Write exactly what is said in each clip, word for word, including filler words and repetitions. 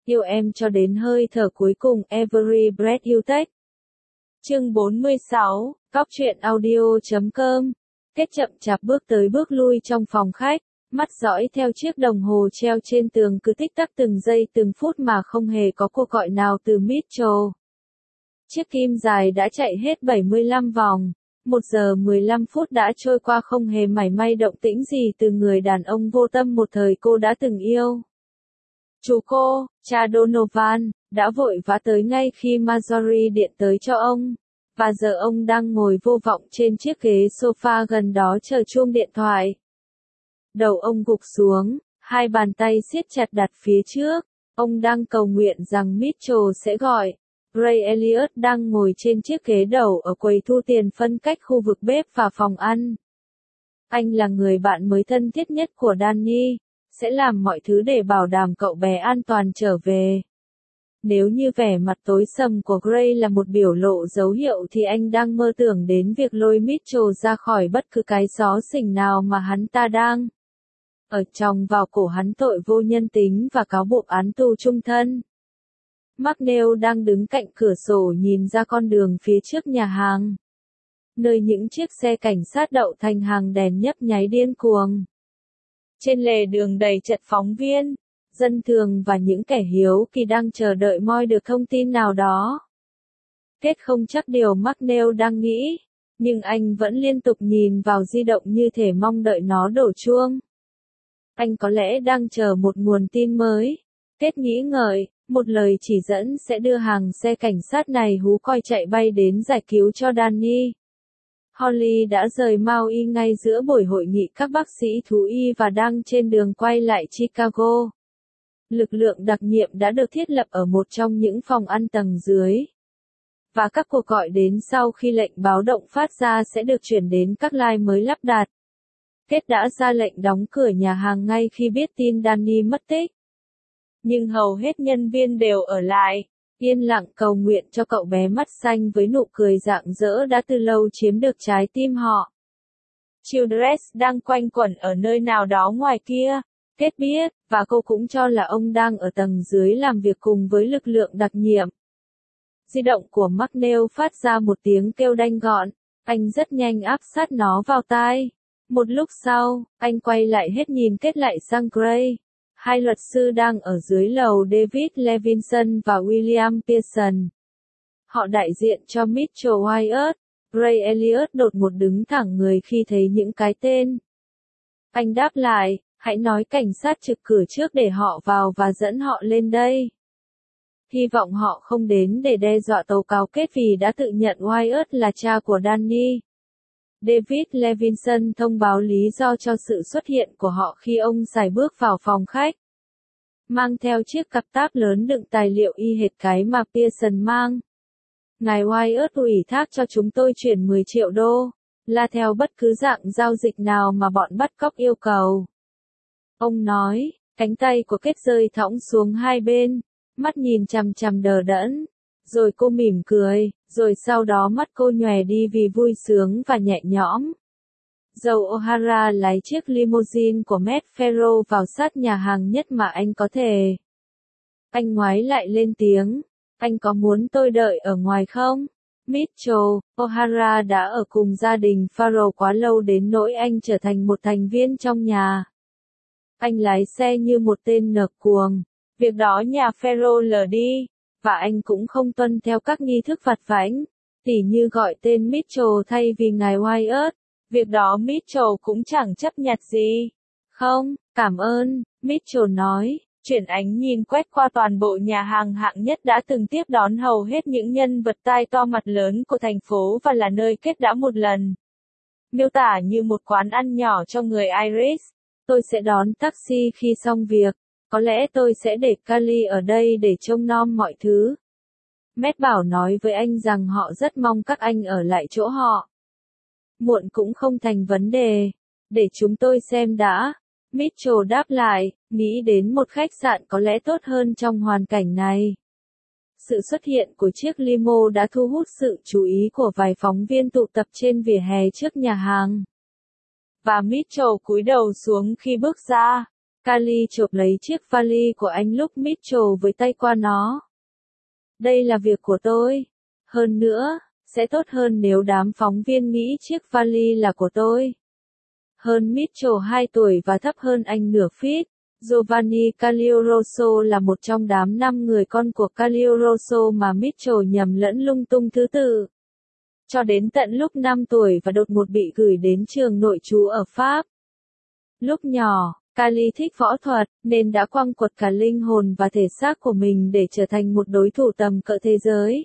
Yêu em cho đến hơi thở cuối cùng, Every Breath You Take. Chương bốn mươi sáu, Cóc truyện audio chấm com. Kết chậm chạp bước tới bước lui trong phòng khách, mắt dõi theo chiếc đồng hồ treo trên tường cứ tích tắc từng giây từng phút mà không hề có cuộc gọi nào từ Mitchell. Chiếc kim dài đã chạy hết bảy mươi lăm vòng, một giờ mười lăm phút đã trôi qua không hề mảy may động tĩnh gì từ người đàn ông vô tâm một thời cô đã từng yêu. Chú cô, cha Donovan, đã vội vã tới ngay khi Marjorie điện tới cho ông, và giờ ông đang ngồi vô vọng trên chiếc ghế sofa gần đó chờ chuông điện thoại. Đầu ông gục xuống, hai bàn tay siết chặt đặt phía trước, ông đang cầu nguyện rằng Mitchell sẽ gọi. Ray Elliot đang ngồi trên chiếc ghế đầu ở quầy thu tiền phân cách khu vực bếp và phòng ăn. Anh là người bạn mới thân thiết nhất của Danny, sẽ làm mọi thứ để bảo đảm cậu bé an toàn trở về. Nếu như vẻ mặt tối sầm của Gray là một biểu lộ dấu hiệu thì anh đang mơ tưởng đến việc lôi Mitchell ra khỏi bất cứ cái xó xỉnh nào mà hắn ta đang ở trong vào cổ hắn tội vô nhân tính và cáo buộc án tù chung thân. McNeil đang đứng cạnh cửa sổ nhìn ra con đường phía trước nhà hàng, nơi những chiếc xe cảnh sát đậu thành hàng đèn nhấp nháy điên cuồng. Trên lề đường đầy chật phóng viên, dân thường và những kẻ hiếu kỳ đang chờ đợi moi được thông tin nào đó. Kết không chắc điều McNeil đang nghĩ, nhưng anh vẫn liên tục nhìn vào di động như thể mong đợi nó đổ chuông. Anh có lẽ đang chờ một nguồn tin mới. Kết nghĩ ngợi, một lời chỉ dẫn sẽ đưa hàng xe cảnh sát này hú còi chạy bay đến giải cứu cho Danny. Holly đã rời Maui ngay giữa buổi hội nghị các bác sĩ thú y và đang trên đường quay lại Chicago. Lực lượng đặc nhiệm đã được thiết lập ở một trong những phòng ăn tầng dưới. Và các cuộc gọi đến sau khi lệnh báo động phát ra sẽ được chuyển đến các line mới lắp đặt. Kết đã ra lệnh đóng cửa nhà hàng ngay khi biết tin Danny mất tích. Nhưng hầu hết nhân viên đều ở lại, yên lặng cầu nguyện cho cậu bé mắt xanh với nụ cười rạng rỡ đã từ lâu chiếm được trái tim họ. Childress đang quanh quẩn ở nơi nào đó ngoài kia, Kết biết, và cô cũng cho là ông đang ở tầng dưới làm việc cùng với lực lượng đặc nhiệm. Di động của McNeil phát ra một tiếng kêu đanh gọn, anh rất nhanh áp sát nó vào tai. Một lúc sau, anh quay lại hết nhìn Kết lại sang Gray. Hai luật sư đang ở dưới lầu David Levinson và William Pearson. Họ đại diện cho Mitchell Wyatt. Ray Elliot đột ngột đứng thẳng người khi thấy những cái tên. Anh đáp lại, hãy nói cảnh sát trực cửa trước để họ vào và dẫn họ lên đây. Hy vọng họ không đến để đe dọa tố cáo Kết vì đã tự nhận Wyatt là cha của Danny. David Levinson thông báo lý do cho sự xuất hiện của họ khi ông sải bước vào phòng khách. Mang theo chiếc cặp táp lớn đựng tài liệu y hệt cái mà Pearson mang. Ngài Wyatt ủy thác cho chúng tôi chuyển mười triệu đô, là theo bất cứ dạng giao dịch nào mà bọn bắt cóc yêu cầu. Ông nói, cánh tay của Kết rơi thõng xuống hai bên, mắt nhìn chằm chằm đờ đẫn. Rồi cô mỉm cười, rồi sau đó mắt cô nhòe đi vì vui sướng và nhẹ nhõm. Joe O'Hara lái chiếc limousine của Matt Farrow vào sát nhà hàng nhất mà anh có thể. Anh ngoái lại lên tiếng, anh có muốn tôi đợi ở ngoài không? Mitchell, O'Hara đã ở cùng gia đình Farrow quá lâu đến nỗi anh trở thành một thành viên trong nhà. Anh lái xe như một tên nợp cuồng. Việc đó nhà Farrow lờ đi. Và anh cũng không tuân theo các nghi thức vặt vãnh, tỉ như gọi tên Mitchell thay vì ngài Wyatt. Việc đó Mitchell cũng chẳng chấp nhặt gì. Không, cảm ơn, Mitchell nói, chuyển ánh nhìn quét qua toàn bộ nhà hàng hạng nhất đã từng tiếp đón hầu hết những nhân vật tai to mặt lớn của thành phố và là nơi Kết đã một lần miêu tả như một quán ăn nhỏ cho người Irish. Tôi sẽ đón taxi khi xong việc. Có lẽ tôi sẽ để Kali ở đây để trông nom mọi thứ. Matt bảo nói với anh rằng họ rất mong các anh ở lại chỗ họ. Muộn cũng không thành vấn đề. Để chúng tôi xem đã. Mitchell đáp lại, nghĩ đến một khách sạn có lẽ tốt hơn trong hoàn cảnh này. Sự xuất hiện của chiếc limo đã thu hút sự chú ý của vài phóng viên tụ tập trên vỉa hè trước nhà hàng. Và Mitchell cúi đầu xuống khi bước ra. Kylie chộp lấy chiếc vali của anh lúc Mitchell với tay qua nó. Đây là việc của tôi. Hơn nữa, sẽ tốt hơn nếu đám phóng viên nghĩ chiếc vali là của tôi. Hơn Mitchell hai tuổi và thấp hơn anh nửa feet. Giovanni Caglioroso là một trong đám năm người con của Caglioroso mà Mitchell nhầm lẫn lung tung thứ tự. Cho đến tận lúc năm tuổi và đột ngột bị gửi đến trường nội trú ở Pháp. Lúc nhỏ, Kylie thích võ thuật, nên đã quăng quật cả linh hồn và thể xác của mình để trở thành một đối thủ tầm cỡ thế giới.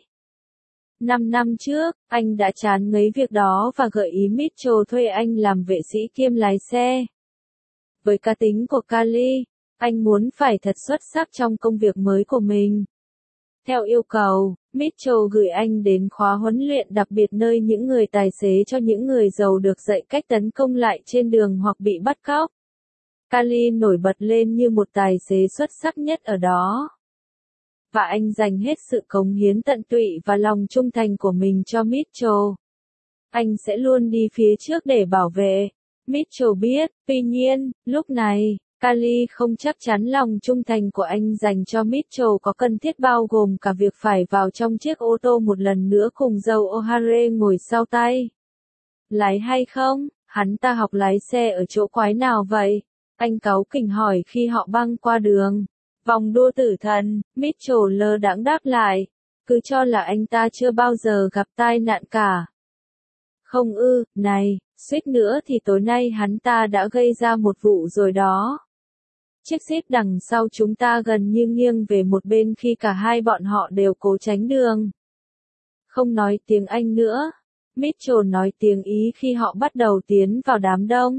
Năm năm trước, anh đã chán ngấy việc đó và gợi ý Mitchell thuê anh làm vệ sĩ kiêm lái xe. Với cá tính của Kylie, anh muốn phải thật xuất sắc trong công việc mới của mình. Theo yêu cầu, Mitchell gửi anh đến khóa huấn luyện đặc biệt nơi những người tài xế cho những người giàu được dạy cách tấn công lại trên đường hoặc bị bắt cóc. Kylie nổi bật lên như một tài xế xuất sắc nhất ở đó. Và anh dành hết sự cống hiến tận tụy và lòng trung thành của mình cho Mitchell. Anh sẽ luôn đi phía trước để bảo vệ. Mitchell biết, tuy nhiên, lúc này, Kylie không chắc chắn lòng trung thành của anh dành cho Mitchell có cần thiết bao gồm cả việc phải vào trong chiếc ô tô một lần nữa cùng dâu O'Hare ngồi sau tay. Lái hay không? Hắn ta học lái xe ở chỗ quái nào vậy? Anh cáu kỉnh hỏi khi họ băng qua đường. Vòng đua tử thần, Mitchell lơ đãng đáp lại. Cứ cho là anh ta chưa bao giờ gặp tai nạn cả. Không ư, này, suýt nữa thì tối nay hắn ta đã gây ra một vụ rồi đó. Chiếc xếp đằng sau chúng ta gần như nghiêng về một bên khi cả hai bọn họ đều cố tránh đường. Không nói tiếng Anh nữa. Mitchell nói tiếng Ý khi họ bắt đầu tiến vào đám đông.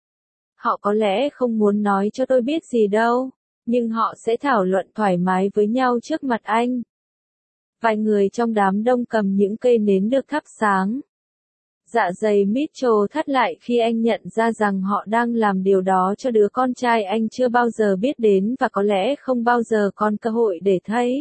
Họ có lẽ không muốn nói cho tôi biết gì đâu, nhưng họ sẽ thảo luận thoải mái với nhau trước mặt anh. Vài người trong đám đông cầm những cây nến được thắp sáng. Dạ dày Mitchell thắt lại khi anh nhận ra rằng họ đang làm điều đó cho đứa con trai anh chưa bao giờ biết đến và có lẽ không bao giờ còn cơ hội để thấy.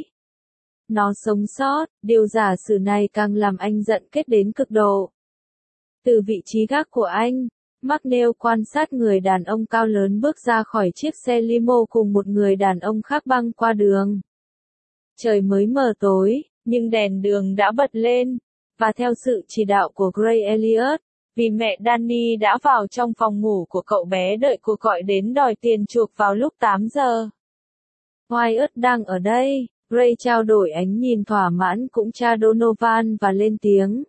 Nó sống sót, điều giả sử này càng làm anh giận kết đến cực độ. Từ vị trí gác của anh, McNeil quan sát người đàn ông cao lớn bước ra khỏi chiếc xe limo cùng một người đàn ông khác băng qua đường. Trời mới mờ tối, nhưng đèn đường đã bật lên. Và theo sự chỉ đạo của Gray Elliott, vì mẹ Danny đã vào trong phòng ngủ của cậu bé đợi cuộc gọi đến đòi tiền chuộc vào lúc tám giờ. Wyatt đang ở đây, Gray trao đổi ánh nhìn thỏa mãn cũng cha Donovan và lên tiếng.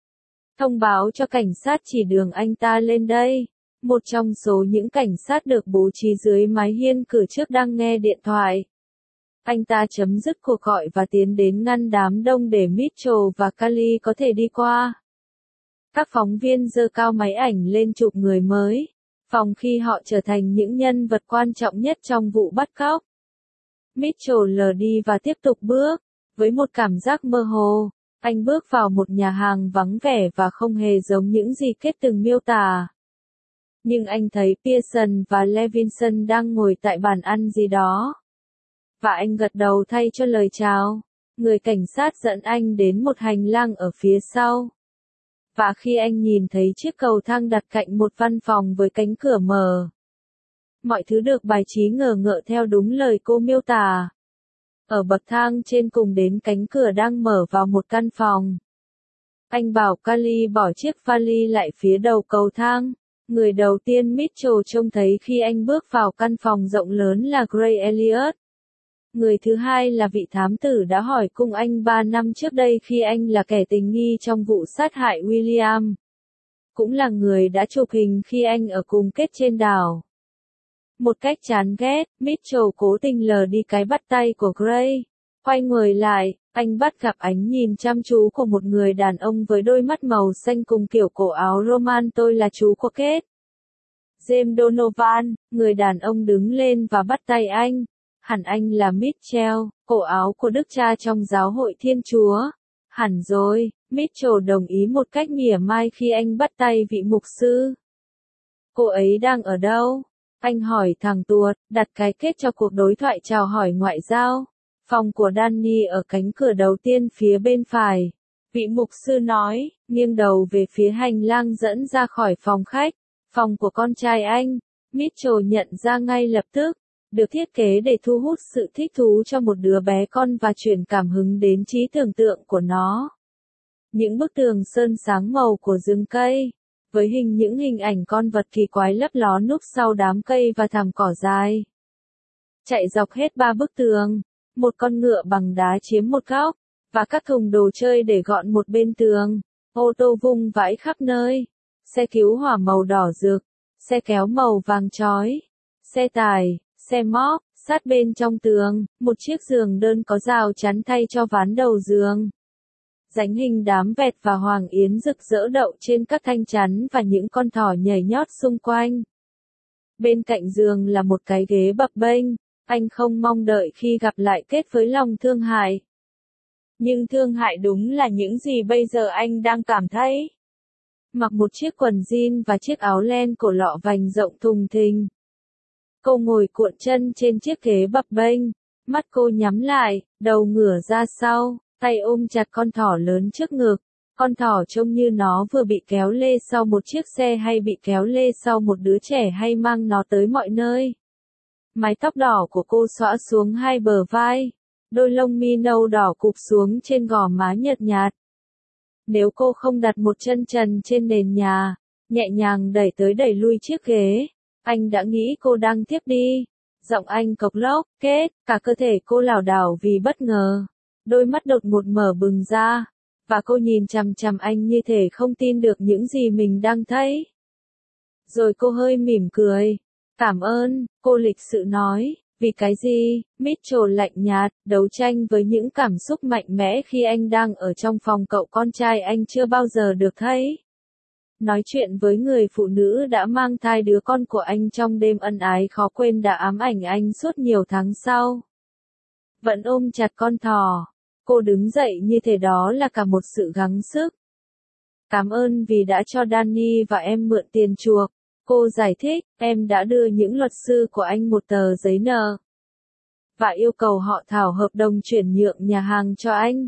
Thông báo cho cảnh sát chỉ đường anh ta lên đây. Một trong số những cảnh sát được bố trí dưới mái hiên cửa trước đang nghe điện thoại. Anh ta chấm dứt cuộc gọi và tiến đến ngăn đám đông để Mitchell và Kylie có thể đi qua. Các phóng viên giơ cao máy ảnh lên chụp người mới, phòng khi họ trở thành những nhân vật quan trọng nhất trong vụ bắt cóc. Mitchell lờ đi và tiếp tục bước, với một cảm giác mơ hồ. Anh bước vào một nhà hàng vắng vẻ và không hề giống những gì Kết từng miêu tả. Nhưng anh thấy Pearson và Levinson đang ngồi tại bàn ăn gì đó. Và anh gật đầu thay cho lời chào. Người cảnh sát dẫn anh đến một hành lang ở phía sau. Và khi anh nhìn thấy chiếc cầu thang đặt cạnh một văn phòng với cánh cửa mở. Mọi thứ được bài trí ngờ ngợ theo đúng lời cô miêu tả. Ở bậc thang trên cùng đến cánh cửa đang mở vào một căn phòng. Anh bảo Kylie bỏ chiếc vali lại phía đầu cầu thang. Người đầu tiên Mitchell trông thấy khi anh bước vào căn phòng rộng lớn là Gray Elliott. Người thứ hai là vị thám tử đã hỏi cung anh ba năm trước đây khi anh là kẻ tình nghi trong vụ sát hại William. Cũng là người đã chụp hình khi anh ở cùng Kết trên đảo. Một cách chán ghét, Mitchell cố tình lờ đi cái bắt tay của Gray. Quay người lại, anh bắt gặp ánh nhìn chăm chú của một người đàn ông với đôi mắt màu xanh cùng kiểu cổ áo Roman. Tôi là chú của Kết. James Donovan, người đàn ông đứng lên và bắt tay anh. Hẳn anh là Mitchell, cổ áo của đức cha trong giáo hội Thiên Chúa. Hẳn rồi, Mitchell đồng ý một cách mỉa mai khi anh bắt tay vị mục sư. Cô ấy đang ở đâu? Anh hỏi thằng tuột, đặt cái kết cho cuộc đối thoại chào hỏi ngoại giao. Phòng của Danny ở cánh cửa đầu tiên phía bên phải. Vị mục sư nói, nghiêng đầu về phía hành lang dẫn ra khỏi phòng khách. Phòng của con trai anh. Mitchell nhận ra ngay lập tức, được thiết kế để thu hút sự thích thú cho một đứa bé con và truyền cảm hứng đến trí tưởng tượng của nó. Những bức tường sơn sáng màu của rừng cây, với hình những hình ảnh con vật kỳ quái lấp ló núp sau đám cây và thảm cỏ dài. Chạy dọc hết ba bức tường, một con ngựa bằng đá chiếm một góc, và các thùng đồ chơi để gọn một bên tường, ô tô vung vãi khắp nơi, xe cứu hỏa màu đỏ rực, xe kéo màu vàng chói, xe tải, xe móc, sát bên trong tường, một chiếc giường đơn có rào chắn thay cho ván đầu giường. Dánh hình đám vẹt và hoàng yến rực rỡ đậu trên các thanh chắn và những con thỏ nhảy nhót xung quanh. Bên cạnh giường là một cái ghế bập bênh, anh không mong đợi khi gặp lại kết với lòng thương hại. Nhưng thương hại đúng là những gì bây giờ anh đang cảm thấy. Mặc một chiếc quần jean và chiếc áo len cổ lọ vành rộng thùng thình. Cô ngồi cuộn chân trên chiếc ghế bập bênh, mắt cô nhắm lại, đầu ngửa ra sau, tay ôm chặt con thỏ lớn trước ngực. Con thỏ trông như nó vừa bị kéo lê sau một chiếc xe hay bị kéo lê sau một đứa trẻ hay mang nó tới mọi nơi. Mái tóc đỏ của cô xõa xuống hai bờ vai, đôi lông mi nâu đỏ cụp xuống trên gò má nhợt nhạt. Nếu cô không đặt một chân trần trên nền nhà, nhẹ nhàng đẩy tới đẩy lui chiếc ghế, anh đã nghĩ cô đang tiếp đi. Giọng anh cộc lốc, kết, cả cơ thể cô lảo đảo vì bất ngờ. Đôi mắt đột ngột mở bừng ra, và cô nhìn chằm chằm anh như thể không tin được những gì mình đang thấy. Rồi cô hơi mỉm cười. Cảm ơn, cô lịch sự nói. Vì cái gì? Mitchell lạnh nhạt, đấu tranh với những cảm xúc mạnh mẽ khi anh đang ở trong phòng cậu con trai anh chưa bao giờ được thấy. Nói chuyện với người phụ nữ đã mang thai đứa con của anh trong đêm ân ái khó quên đã ám ảnh anh suốt nhiều tháng sau. Vẫn ôm chặt con thỏ, cô đứng dậy như thể đó là cả một sự gắng sức. Cảm ơn vì đã cho Danny và em mượn tiền chuộc. Cô giải thích, em đã đưa những luật sư của anh một tờ giấy nợ. Và yêu cầu họ thảo hợp đồng chuyển nhượng nhà hàng cho anh.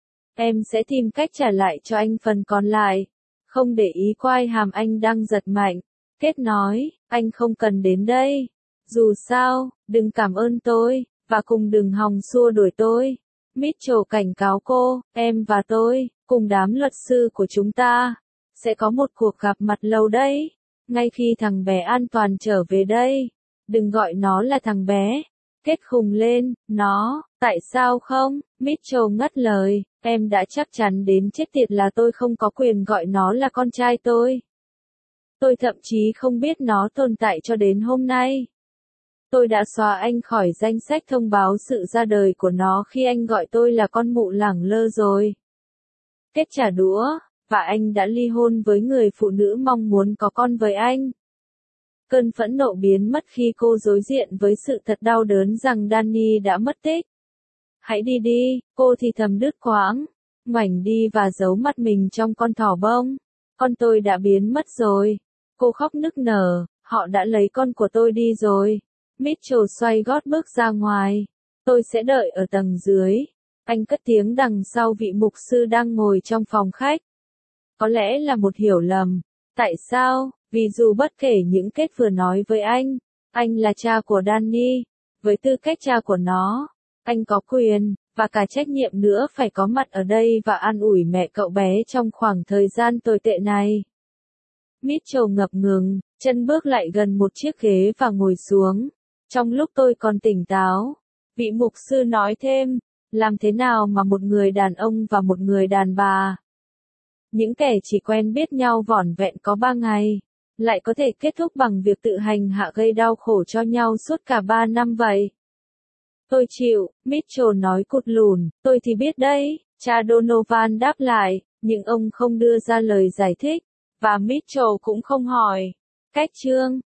Em sẽ tìm cách trả lại cho anh phần còn lại. Không để ý quai hàm anh đang giật mạnh. Kết nói, anh không cần đến đây. Dù sao, đừng cảm ơn tôi, và cùng đừng hòng xua đuổi tôi. Mitchell cảnh cáo cô, em và tôi, cùng đám luật sư của chúng ta, sẽ có một cuộc gặp mặt lâu đấy. Ngay khi thằng bé an toàn trở về đây. Đừng gọi nó là thằng bé. Kết khùng lên, nó, tại sao không? Mitchell ngắt lời, em đã chắc chắn đến chết tiệt là tôi không có quyền gọi nó là con trai tôi. Tôi thậm chí không biết nó tồn tại cho đến hôm nay. Tôi đã xóa anh khỏi danh sách thông báo sự ra đời của nó khi anh gọi tôi là con mụ lẳng lơ rồi. Kết trả đũa. Và anh đã ly hôn với người phụ nữ mong muốn có con với anh. Cơn phẫn nộ biến mất khi cô đối diện với sự thật đau đớn rằng Danny đã mất tích. Hãy đi đi, cô thì thầm đứt quãng, ngoảnh đi và giấu mặt mình trong con thỏ bông. Con tôi đã biến mất rồi. Cô khóc nức nở, họ đã lấy con của tôi đi rồi. Mitchell xoay gót bước ra ngoài. Tôi sẽ đợi ở tầng dưới. Anh cất tiếng đằng sau vị mục sư đang ngồi trong phòng khách. Có lẽ là một hiểu lầm. Tại sao? Vì dù bất kể những kết vừa nói với anh, anh là cha của Danny. Với tư cách cha của nó, anh có quyền, và cả trách nhiệm nữa phải có mặt ở đây và an ủi mẹ cậu bé trong khoảng thời gian tồi tệ này. Mitchell ngập ngừng, chân bước lại gần một chiếc ghế và ngồi xuống. Trong lúc tôi còn tỉnh táo, vị mục sư nói thêm, làm thế nào mà một người đàn ông và một người đàn bà, những kẻ chỉ quen biết nhau vỏn vẹn có ba ngày, lại có thể kết thúc bằng việc tự hành hạ gây đau khổ cho nhau suốt cả ba năm vậy? Tôi chịu, Mitchell nói cụt lùn, tôi thì biết đấy, cha Donovan đáp lại, nhưng ông không đưa ra lời giải thích, và Mitchell cũng không hỏi. Cách chương